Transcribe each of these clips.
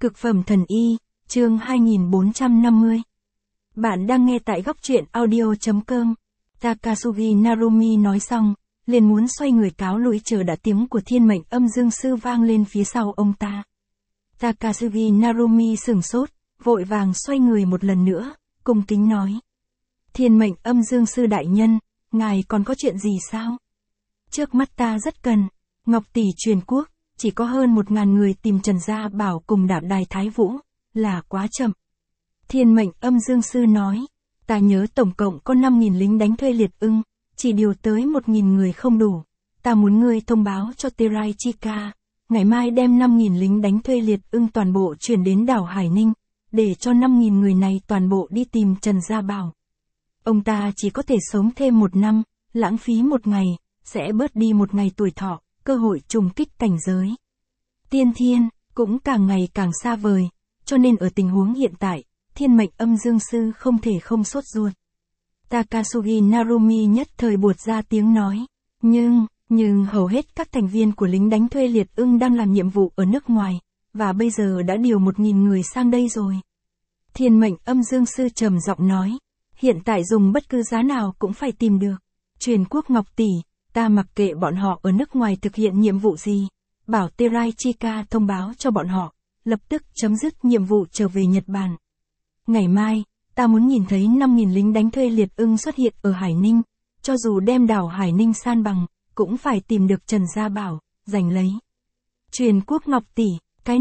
Cực phẩm thần y, chương 2450. Bạn đang nghe tại góc truyện audio.com. Takasugi Narumi nói xong, liền muốn xoay người cáo lũi chờ đã tiếng của thiên mệnh âm dương sư vang lên phía sau ông ta. Takasugi Narumi sửng sốt, vội vàng xoay người một lần nữa, cung kính nói. Thiên mệnh âm dương sư đại nhân, ngài còn có chuyện gì sao? Trước mắt ta rất cần, Ngọc tỷ truyền quốc, chỉ có hơn 1.000 người tìm Trần Gia Bảo cùng Đạp Đài Thái Vũ, là quá chậm. Thiên mệnh âm dương sư nói, ta nhớ tổng cộng có 5.000 lính đánh thuê liệt ưng, chỉ điều tới 1.000 người không đủ. Ta muốn ngươi thông báo cho Terai Chika, ngày mai đem 5.000 lính đánh thuê liệt ưng toàn bộ chuyển đến đảo Hải Ninh, để cho 5.000 người này toàn bộ đi tìm Trần Gia Bảo. Ông ta chỉ có thể sống thêm 1 năm, lãng phí 1 ngày, sẽ bớt đi 1 ngày tuổi thọ, cơ hội trùng kích cảnh giới. Tiên thiên, cũng càng ngày càng xa vời, cho nên ở tình huống hiện tại, thiên mệnh âm dương sư không thể không sốt ruột. Takasugi Narumi nhất thời buột ra tiếng nói, nhưng hầu hết các thành viên của lính đánh thuê liệt ưng đang làm nhiệm vụ ở nước ngoài, và bây giờ đã điều 1.000 người sang đây rồi. Thiên mệnh âm dương sư trầm giọng nói, hiện tại dùng bất cứ giá nào cũng phải tìm được. Truyền quốc Ngọc tỷ, ta mặc kệ bọn họ ở nước ngoài thực hiện nhiệm vụ gì, bảo Terai Chika thông báo cho bọn họ, lập tức chấm dứt nhiệm vụ trở về Nhật Bản. Ngày mai, ta muốn nhìn thấy 5.000 lính đánh thuê liệt ưng xuất hiện ở Hải Ninh, cho dù đem đảo Hải Ninh san bằng, cũng phải tìm được Trần Gia Bảo, giành lấy. Truyền quốc Ngọc tỷ, cái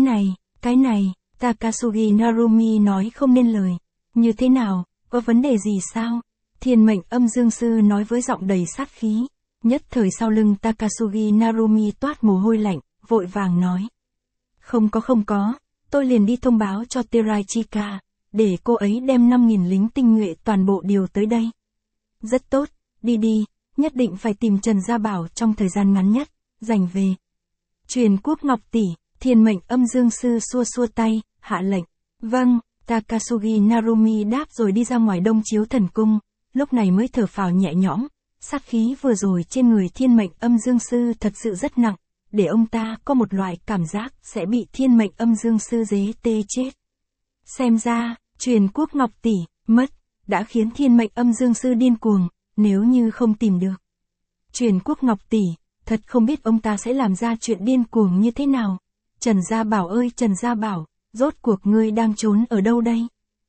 này, Takasugi Narumi nói không nên lời. Như thế nào, có vấn đề gì sao? Thiên mệnh âm dương sư nói với giọng đầy sát khí. Nhất thời sau lưng Takasugi Narumi toát mồ hôi lạnh, vội vàng nói. Không có, tôi liền đi thông báo cho Terai Chika, để cô ấy đem 5.000 lính tinh nhuệ toàn bộ điều tới đây. Rất tốt, đi, nhất định phải tìm Trần Gia Bảo trong thời gian ngắn nhất, giành về. Truyền quốc Ngọc tỷ, thiên mệnh âm dương sư xua tay, hạ lệnh. Vâng, Takasugi Narumi đáp rồi đi ra ngoài Đông Chiếu Thần Cung, lúc này mới thở phào nhẹ nhõm. Sát khí vừa rồi trên người thiên mệnh âm dương sư thật sự rất nặng, để ông ta có một loại cảm giác sẽ bị thiên mệnh âm dương sư dế tê chết. Xem ra, truyền quốc Ngọc tỷ, mất, đã khiến thiên mệnh âm dương sư điên cuồng, nếu như không tìm được. Truyền quốc Ngọc tỷ, thật không biết ông ta sẽ làm ra chuyện điên cuồng như thế nào. Trần Gia Bảo ơi Trần Gia Bảo, rốt cuộc ngươi đang trốn ở đâu đây?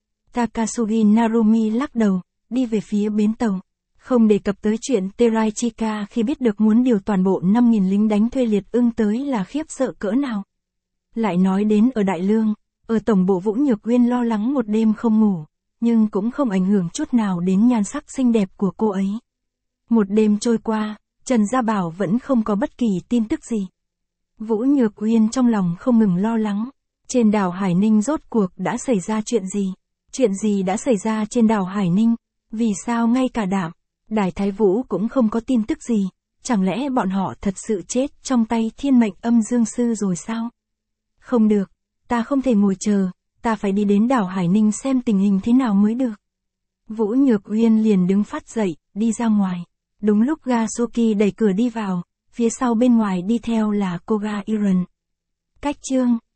Takasugi Narumi lắc đầu, đi về phía bến tàu. Không đề cập tới chuyện Terai Chika khi biết được muốn điều toàn bộ 5.000 lính đánh thuê liệt ưng tới là khiếp sợ cỡ nào. Lại nói đến ở Đại Lương, ở tổng bộ Vũ Nhược Uyên lo lắng một đêm không ngủ, nhưng cũng không ảnh hưởng chút nào đến nhan sắc xinh đẹp của cô ấy. Một đêm trôi qua, Trần Gia Bảo vẫn không có bất kỳ tin tức gì. Vũ Nhược Uyên trong lòng không ngừng lo lắng, trên đảo Hải Ninh rốt cuộc đã xảy ra chuyện gì? Chuyện gì đã xảy ra trên đảo Hải Ninh? Vì sao ngay cả Đài Thái Vũ cũng không có tin tức gì, chẳng lẽ bọn họ thật sự chết trong tay thiên mệnh âm dương sư rồi sao? Không được, ta không thể ngồi chờ, ta phải đi đến đảo Hải Ninh xem tình hình thế nào mới được. Vũ Nhược Uyên liền đứng phát dậy, đi ra ngoài. Đúng lúc Gasuki đẩy cửa đi vào, phía sau bên ngoài đi theo là Koga Iron. Cách chương